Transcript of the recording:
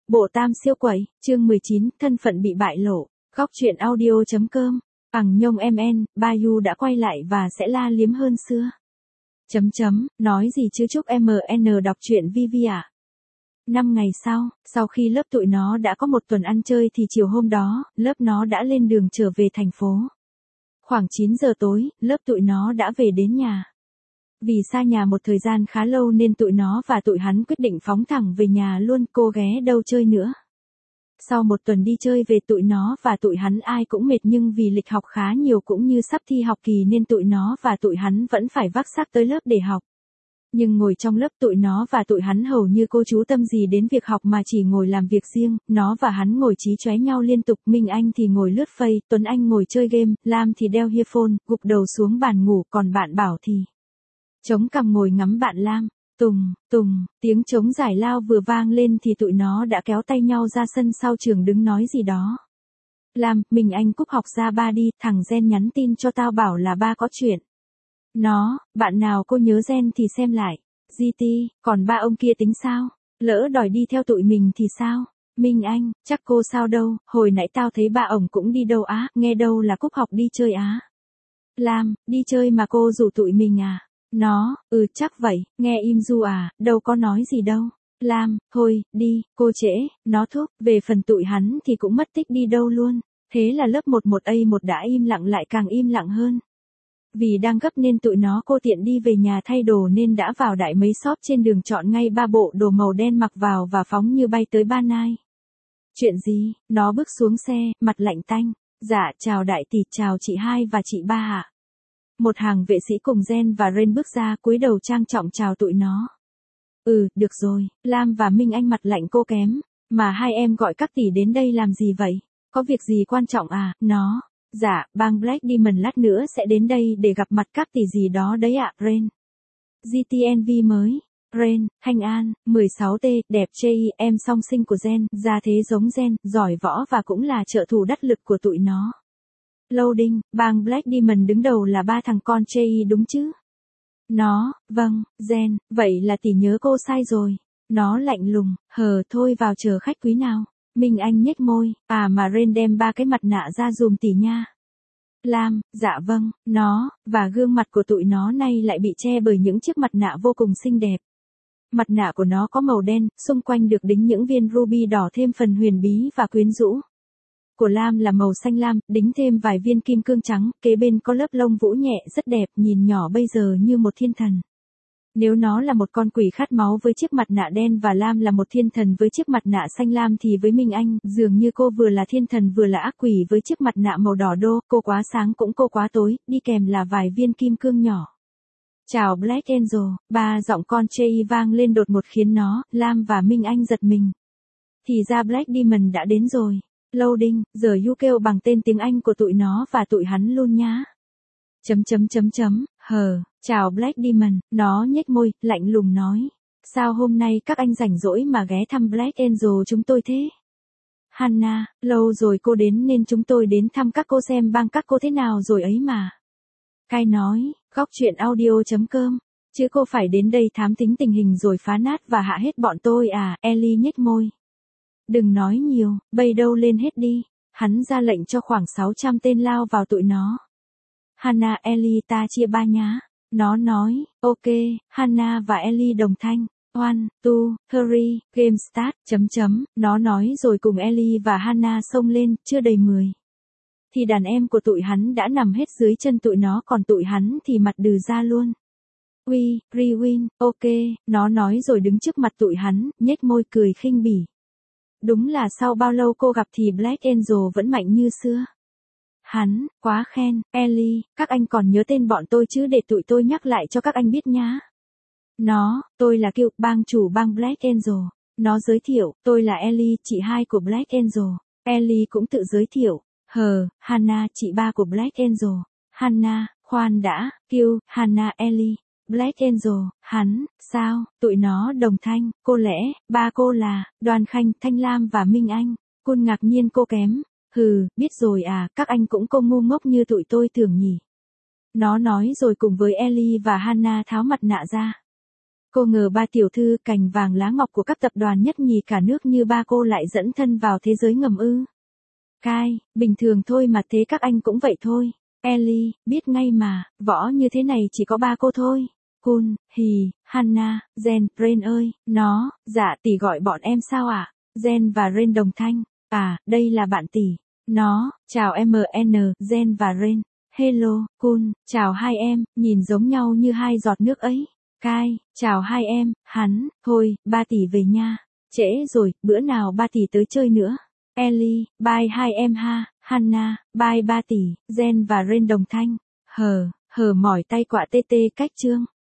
Bộ tam siêu quẩy, chương 19, thân phận bị bại lộ. Góc truyện audio.com. Bằng nhông MN, Bayu đã quay lại và sẽ la liếm hơn xưa. Nói gì chứ chúc MN đọc truyện Vivi à? 5 ngày sau khi lớp tụi nó đã có một tuần ăn chơi thì chiều hôm đó, lớp nó đã lên đường trở về thành phố. Khoảng 9 giờ tối, lớp tụi nó đã về đến nhà. Vì xa nhà một thời gian khá lâu nên tụi nó và tụi hắn quyết định phóng thẳng về nhà luôn, cô ghé đâu chơi nữa. Sau một tuần đi chơi về tụi nó và tụi hắn ai cũng mệt nhưng vì lịch học khá nhiều cũng như sắp thi học kỳ nên tụi nó và tụi hắn vẫn phải vác xác tới lớp để học. Nhưng ngồi trong lớp tụi nó và tụi hắn hầu như cô chú tâm gì đến việc học mà chỉ ngồi làm việc riêng, nó và hắn ngồi chí chóe nhau liên tục, Minh Anh thì ngồi lướt Face, Tuấn Anh ngồi chơi game, Lam thì đeo earphone, gục đầu xuống bàn ngủ, còn bạn Bảo thì chống cằm ngồi ngắm bạn Lam. Tùng, tiếng trống giải lao vừa vang lên thì tụi nó đã kéo tay nhau ra sân sau trường đứng nói gì đó. Lam, Minh Anh cúp học ra ba đi, thằng Gen nhắn tin cho tao bảo là ba có chuyện. Nó, bạn nào cô nhớ Gen thì xem lại. GT, còn ba ông kia tính sao? Lỡ đòi đi theo tụi mình thì sao? Minh Anh, chắc cô sao đâu, hồi nãy tao thấy ba ổng cũng đi đâu á, nghe đâu là cúp học đi chơi á. Lam, đi chơi mà cô rủ tụi mình à? Nó, chắc vậy, nghe im du à, đâu có nói gì đâu. Lam, thôi, đi, cô trễ, nó thúc, về phần tụi hắn thì cũng mất tích đi đâu luôn. Thế là lớp 11A1 đã im lặng lại càng im lặng hơn. Vì đang gấp nên tụi nó cô tiện đi về nhà thay đồ nên đã vào đại mấy shop trên đường chọn ngay 3 bộ đồ màu đen mặc vào và phóng như bay tới Ban Nai. Chuyện gì? Nó bước xuống xe, mặt lạnh tanh. Dạ, chào đại tỷ, chào chị hai và chị ba ạ. Một hàng vệ sĩ cùng Gen và Ren bước ra cúi đầu trang trọng chào tụi nó. Được rồi, Lam và Minh Anh mặt lạnh cô kém. Mà hai em gọi các tỷ đến đây làm gì vậy? Có việc gì quan trọng à? Nó. Dạ, bang Black Diamond lát nữa sẽ đến đây để gặp mặt các tỷ gì đó đấy ạ, Ren. GTNV mới. Ren, Thanh An, 16T, đẹp chê, em song sinh của Gen, ra thế giống Gen, giỏi võ và cũng là trợ thủ đắc lực của tụi nó. Loading, bang Black Diamond đứng đầu là ba thằng con chê đúng chứ? Nó, vâng, Gen, vậy là tỷ nhớ cô sai rồi. Nó lạnh lùng, thôi vào chờ khách quý nào. Minh Anh nhếch môi, mà Ren đem 3 cái mặt nạ ra dùm tỷ nha. Lam, dạ vâng, nó, và gương mặt của tụi nó nay lại bị che bởi những chiếc mặt nạ vô cùng xinh đẹp. Mặt nạ của nó có màu đen, xung quanh được đính những viên ruby đỏ thêm phần huyền bí và quyến rũ. Của Lam là màu xanh lam, đính thêm vài viên kim cương trắng, kế bên có lớp lông vũ nhẹ rất đẹp, nhìn nhỏ bây giờ như một thiên thần. Nếu nó là một con quỷ khát máu với chiếc mặt nạ đen và Lam là một thiên thần với chiếc mặt nạ xanh lam thì với Minh Anh, dường như cô vừa là thiên thần vừa là ác quỷ với chiếc mặt nạ màu đỏ đô, cô quá sáng cũng cô quá tối, đi kèm là vài viên kim cương nhỏ. Chào Black Angel, ba giọng con chê vang lên đột ngột khiến nó, Lam và Minh Anh giật mình. Thì ra Black Diamond đã đến rồi. Loading, giờ you kêu bằng tên tiếng Anh của tụi nó và tụi hắn luôn nhá. Chào Black Diamond, nó nhếch môi, lạnh lùng nói. Sao hôm nay các anh rảnh rỗi mà ghé thăm Black Angel chúng tôi thế? Hannah, lâu rồi cô đến nên chúng tôi đến thăm các cô xem bang các cô thế nào rồi ấy mà. Kai nói, góc truyện audio.com. Chứ cô phải đến đây thám tính tình hình rồi phá nát và hạ hết bọn tôi à, Ellie nhếch môi. Đừng nói nhiều, bay đâu lên hết đi. Hắn ra lệnh cho khoảng 600 tên lao vào tụi nó. Hannah, Ellie ta chia ba nhá. Nó nói, ok, Hannah và Ellie đồng thanh. 1, 2, 3, game start, Nó nói rồi cùng Ellie và Hannah xông lên, chưa đầy 10. Thì đàn em của tụi hắn đã nằm hết dưới chân tụi nó còn tụi hắn thì mặt đừ ra luôn. Rewind, ok, nó nói rồi đứng trước mặt tụi hắn, nhếch môi cười khinh bỉ. Đúng là sau bao lâu cô gặp thì Black Angel vẫn mạnh như xưa. Hắn, quá khen, Ellie, các anh còn nhớ tên bọn tôi chứ để tụi tôi nhắc lại cho các anh biết nhá. Nó, tôi là Kiều, bang chủ bang Black Angel. Nó giới thiệu, tôi là Ellie, chị hai của Black Angel. Ellie cũng tự giới thiệu. Hannah, chị ba của Black Angel. Hannah, khoan đã, Kiều, Hannah, Ellie. Black Angel, hắn, sao, tụi nó đồng thanh, cô lẽ, ba cô là, Đoàn Khanh, Thanh Lam và Minh Anh. Cun ngạc nhiên cô kém. Biết rồi à, các anh cũng không ngu ngốc như tụi tôi tưởng nhỉ. Nó nói rồi cùng với Ellie và Hannah tháo mặt nạ ra. Cô ngờ ba tiểu thư cành vàng lá ngọc của các tập đoàn nhất nhì cả nước như ba cô lại dẫn thân vào thế giới ngầm ư. Kai, bình thường thôi mà thế các anh cũng vậy thôi. Ellie, biết ngay mà, võ như thế này chỉ có ba cô thôi. Kun, Hì, Hannah, Jen, Ren ơi, dạ tỷ gọi bọn em sao ạ? Jen và Ren đồng thanh. À, đây là bạn tỷ. Chào MN, Jen và Ren. Hello, Kun, chào hai em, nhìn giống nhau như hai giọt nước ấy. Kai, chào hai em, thôi, ba tỷ về nha. Trễ rồi, bữa nào ba tỷ tới chơi nữa. Ellie, bye hai em ha. Hannah, bye ba tỷ. Jen và Ren đồng thanh. Hờ mỏi tay quạ tê tê cách chương.